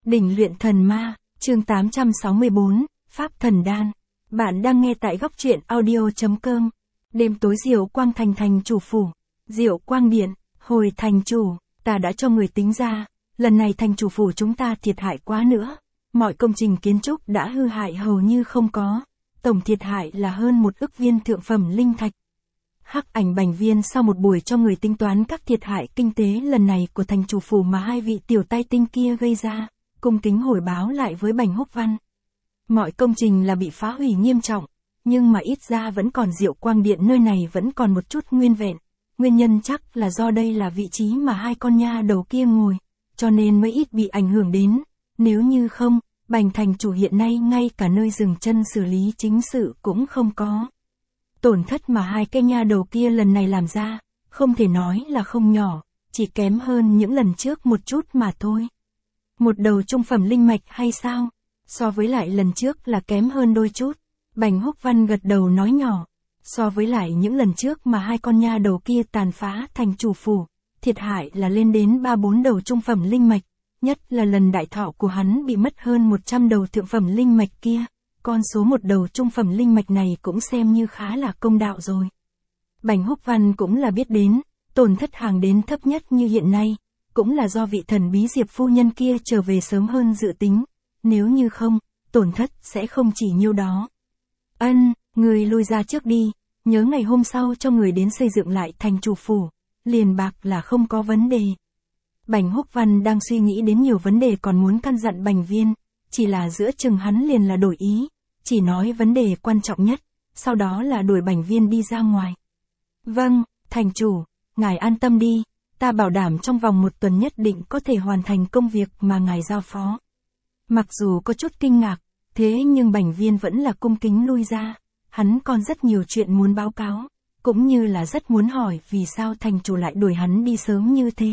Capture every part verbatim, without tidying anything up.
Đỉnh luyện thần ma, chương tám trăm sáu mươi tư, Pháp thần đan. Bạn đang nghe tại góc truyện audio.com. Đêm tối Diệu Quang thành thành chủ phủ. Diệu Quang điện, hồi thành chủ, ta đã cho người tính ra, lần này thành chủ phủ chúng ta thiệt hại quá nữa. Mọi công trình kiến trúc đã hư hại hầu như không có. Tổng thiệt hại là hơn một ức viên thượng phẩm linh thạch. Hắc Ảnh Bành Viên sau một buổi cho người tính toán các thiệt hại kinh tế lần này của thành chủ phủ mà hai vị tiểu tay tinh kia gây ra, cung kính hồi báo lại với Bành Húc Văn. Mọi công trình là bị phá hủy nghiêm trọng, nhưng mà ít ra vẫn còn Diệu Quang điện nơi này vẫn còn một chút nguyên vẹn. Nguyên nhân chắc là do đây là vị trí mà hai con nha đầu kia ngồi, cho nên mới ít bị ảnh hưởng đến. Nếu như không, Bành thành chủ hiện nay ngay cả nơi dừng chân xử lý chính sự cũng không có. Tổn thất mà hai cái nha đầu kia lần này làm ra, không thể nói là không nhỏ, chỉ kém hơn những lần trước một chút mà thôi. Một đầu trung phẩm linh mạch hay sao? So với lại lần trước là kém hơn đôi chút. Bành Húc Văn gật đầu nói nhỏ. So với lại những lần trước mà hai con nha đầu kia tàn phá thành chủ phủ, thiệt hại là lên đến ba bốn đầu trung phẩm linh mạch. Nhất là lần đại thọ của hắn bị mất hơn một trăm đầu thượng phẩm linh mạch kia. Con số một đầu trung phẩm linh mạch này cũng xem như khá là công đạo rồi. Bành Húc Văn cũng là biết đến, tổn thất hàng đến thấp nhất như hiện nay, cũng là do vị thần bí Diệp phu nhân kia trở về sớm hơn dự tính. Nếu như không, tổn thất sẽ không chỉ nhiêu đó. Ân, người lui ra trước đi, nhớ ngày hôm sau cho người đến xây dựng lại thành chủ phủ, liền bạc là không có vấn đề. Bành Húc Văn đang suy nghĩ đến nhiều vấn đề còn muốn căn dặn Bành Viên, chỉ là giữa chừng hắn liền là đổi ý, chỉ nói vấn đề quan trọng nhất, sau đó là đuổi Bành Viên đi ra ngoài. Vâng, thành chủ, ngài an tâm đi, ta bảo đảm trong vòng một tuần nhất định có thể hoàn thành công việc mà ngài giao phó. Mặc dù có chút kinh ngạc, thế nhưng Bành Viên vẫn là cung kính lui ra, hắn còn rất nhiều chuyện muốn báo cáo, cũng như là rất muốn hỏi vì sao thành chủ lại đuổi hắn đi sớm như thế.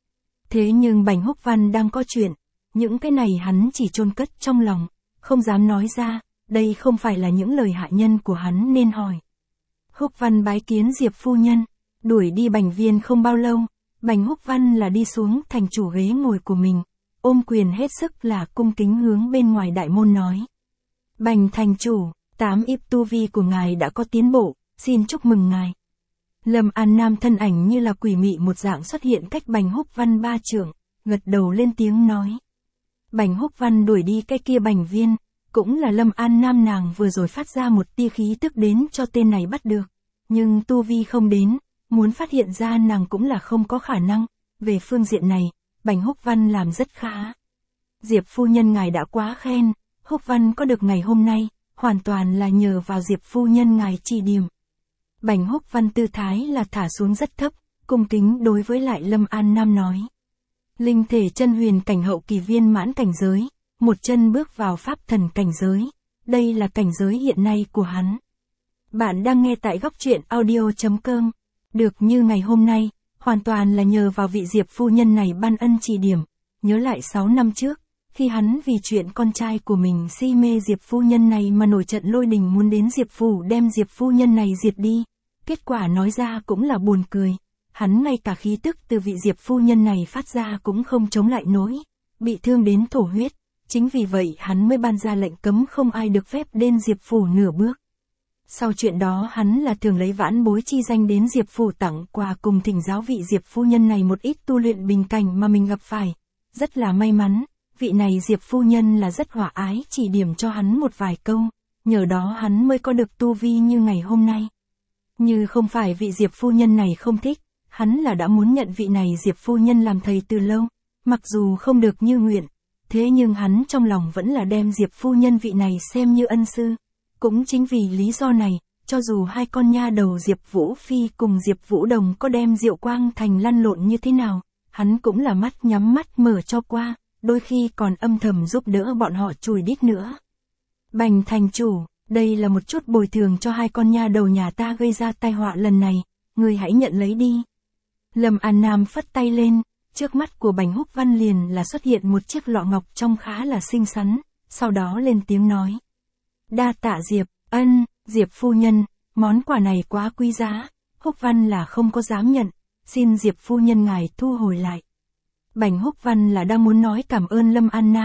Thế nhưng Bành Húc Văn đang có chuyện, những cái này hắn chỉ chôn cất trong lòng, không dám nói ra, đây không phải là những lời hạ nhân của hắn nên hỏi. Húc Văn bái kiến Diệp phu nhân, đuổi đi Bành Viên không bao lâu, Bành Húc Văn là đi xuống thành chủ ghế ngồi của mình, ôm quyền hết sức là cung kính hướng bên ngoài đại môn nói. Bành thành chủ, tám íp tu vi của ngài đã có tiến bộ, xin chúc mừng ngài. Lâm An Nam thân ảnh như là quỷ mị một dạng xuất hiện cách Bành Húc Văn ba trượng, gật đầu lên tiếng nói. Bành Húc Văn đuổi đi cái kia Bành Viên, cũng là Lâm An Nam nàng vừa rồi phát ra một tia khí tức đến cho tên này bắt được, nhưng tu vi không đến, muốn phát hiện ra nàng cũng là không có khả năng, về phương diện này, Bành Húc Văn làm rất khá. Diệp phu nhân ngài đã quá khen, Húc Văn có được ngày hôm nay, hoàn toàn là nhờ vào Diệp phu nhân ngài chỉ điểm. Bành Húc Văn tư thái là thả xuống rất thấp, cung kính đối với lại Lâm An Nam nói. Linh thể chân huyền cảnh hậu kỳ viên mãn cảnh giới, một chân bước vào pháp thần cảnh giới, đây là cảnh giới hiện nay của hắn. Bạn đang nghe tại góc truyện audio.com, được như ngày hôm nay, hoàn toàn là nhờ vào vị Diệp phu nhân này ban ân chỉ điểm, nhớ lại sáu năm trước, khi hắn vì chuyện con trai của mình si mê Diệp phu nhân này mà nổi trận lôi đình muốn đến Diệp phủ đem Diệp phu nhân này diệt đi, kết quả nói ra cũng là buồn cười, hắn ngay cả khí tức từ vị Diệp phu nhân này phát ra cũng không chống lại nổi, bị thương đến thổ huyết, chính vì vậy hắn mới ban ra lệnh cấm không ai được phép đến Diệp phủ nửa bước. Sau chuyện đó hắn là thường lấy vãn bối chi danh đến Diệp phủ tặng quà cùng thỉnh giáo vị Diệp phu nhân này một ít tu luyện bình cảnh mà mình gặp phải. Rất là may mắn, vị này Diệp phu nhân là rất hòa ái chỉ điểm cho hắn một vài câu, nhờ đó hắn mới có được tu vi như ngày hôm nay. Như không phải vị Diệp phu nhân này không thích, hắn là đã muốn nhận vị này Diệp phu nhân làm thầy từ lâu, mặc dù không được như nguyện, thế nhưng hắn trong lòng vẫn là đem Diệp phu nhân vị này xem như ân sư. Cũng chính vì lý do này, cho dù hai con nha đầu Diệp Vũ Phi cùng Diệp Vũ Đồng có đem Diệu Quang thành lăn lộn như thế nào, hắn cũng là mắt nhắm mắt mở cho qua, đôi khi còn âm thầm giúp đỡ bọn họ chùi đít nữa. Bành thành chủ, đây là một chút bồi thường cho hai con nha đầu nhà ta gây ra tai họa lần này, người hãy nhận lấy đi. Lâm An Nam phất tay lên, trước mắt của Bành Húc Văn liền là xuất hiện một chiếc lọ ngọc trông khá là xinh xắn, sau đó lên tiếng nói. Đa tạ Diệp, ân, Diệp phu nhân, món quà này quá quý giá, Húc Văn là không có dám nhận, xin Diệp phu nhân ngài thu hồi lại. Bành Húc Văn là đang muốn nói cảm ơn Lâm An Nam,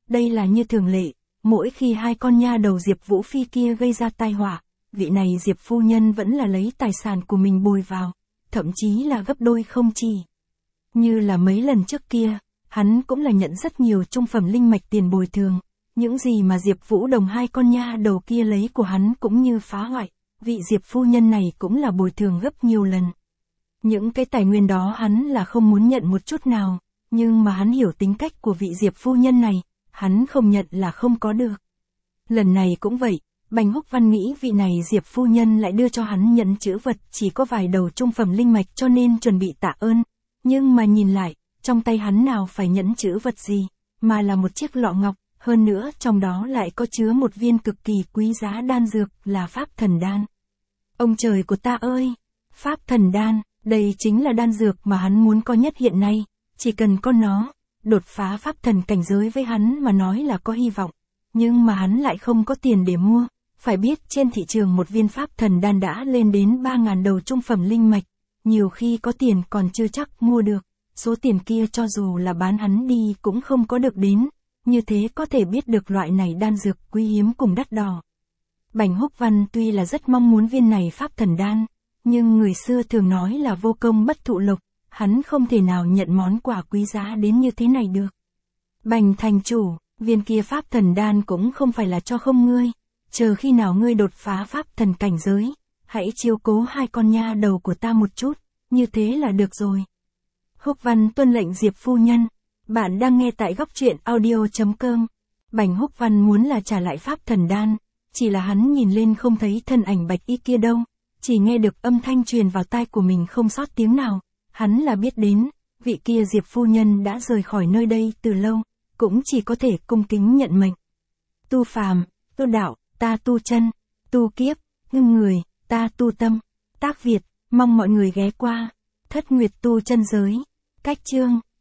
Đây là như thường lệ, mỗi khi hai con nha đầu Diệp Vũ Phi kia gây ra tai họa, vị này Diệp phu nhân vẫn là lấy tài sản của mình bồi vào, thậm chí là gấp đôi không chỉ. Như là mấy lần trước kia, hắn cũng là nhận rất nhiều trung phẩm linh mạch tiền bồi thường, những gì mà Diệp Vũ Đồng hai con nha đầu kia lấy của hắn cũng như phá hoại, vị Diệp phu nhân này cũng là bồi thường gấp nhiều lần. Những cái tài nguyên đó hắn là không muốn nhận một chút nào, nhưng mà hắn hiểu tính cách của vị Diệp phu nhân này, hắn không nhận là không có được. Lần này cũng vậy, Bành Húc Văn nghĩ vị này Diệp phu nhân lại đưa cho hắn nhẫn chữ vật chỉ có vài đầu trung phẩm linh mạch cho nên chuẩn bị tạ ơn, nhưng mà nhìn lại, trong tay hắn nào phải nhẫn chữ vật gì, mà là một chiếc lọ ngọc, hơn nữa trong đó lại có chứa một viên cực kỳ quý giá đan dược là Pháp Thần Đan. Ông trời của ta ơi! Pháp Thần Đan, đây chính là đan dược mà hắn muốn có nhất hiện nay, chỉ cần có nó, đột phá pháp thần cảnh giới với hắn mà nói là có hy vọng, nhưng mà hắn lại không có tiền để mua, phải biết trên thị trường một viên Pháp Thần Đan đã lên đến ba ngàn đầu trung phẩm linh mạch, nhiều khi có tiền còn chưa chắc mua được, số tiền kia cho dù là bán hắn đi cũng không có được đến, như thế có thể biết được loại này đan dược quý hiếm cùng đắt đỏ. Bành Húc Văn tuy là rất mong muốn viên này Pháp Thần Đan, nhưng người xưa thường nói là vô công bất thụ lộc, hắn không thể nào nhận món quà quý giá đến như thế này được. Bành thành chủ, viên kia Pháp Thần Đan cũng không phải là cho không ngươi, chờ khi nào ngươi đột phá Pháp Thần cảnh giới, hãy chiếu cố hai con nha đầu của ta một chút, như thế là được rồi. Húc Văn tuân lệnh Diệp phu nhân, bạn đang nghe tại góc truyện audio chấm com. Bành Húc Văn muốn là trả lại Pháp Thần Đan, chỉ là hắn nhìn lên không thấy thân ảnh bạch y kia đâu, chỉ nghe được âm thanh truyền vào tai của mình không sót tiếng nào, hắn là biết đến, vị kia Diệp phu nhân đã rời khỏi nơi đây từ lâu, cũng chỉ có thể cung kính nhận mệnh. Tu phàm, tu đạo, ta tu chân, tu kiếp, ngưng người, ta tu tâm. Tác Việt, mong mọi người ghé qua. Thất Nguyệt tu chân giới. Cách chương.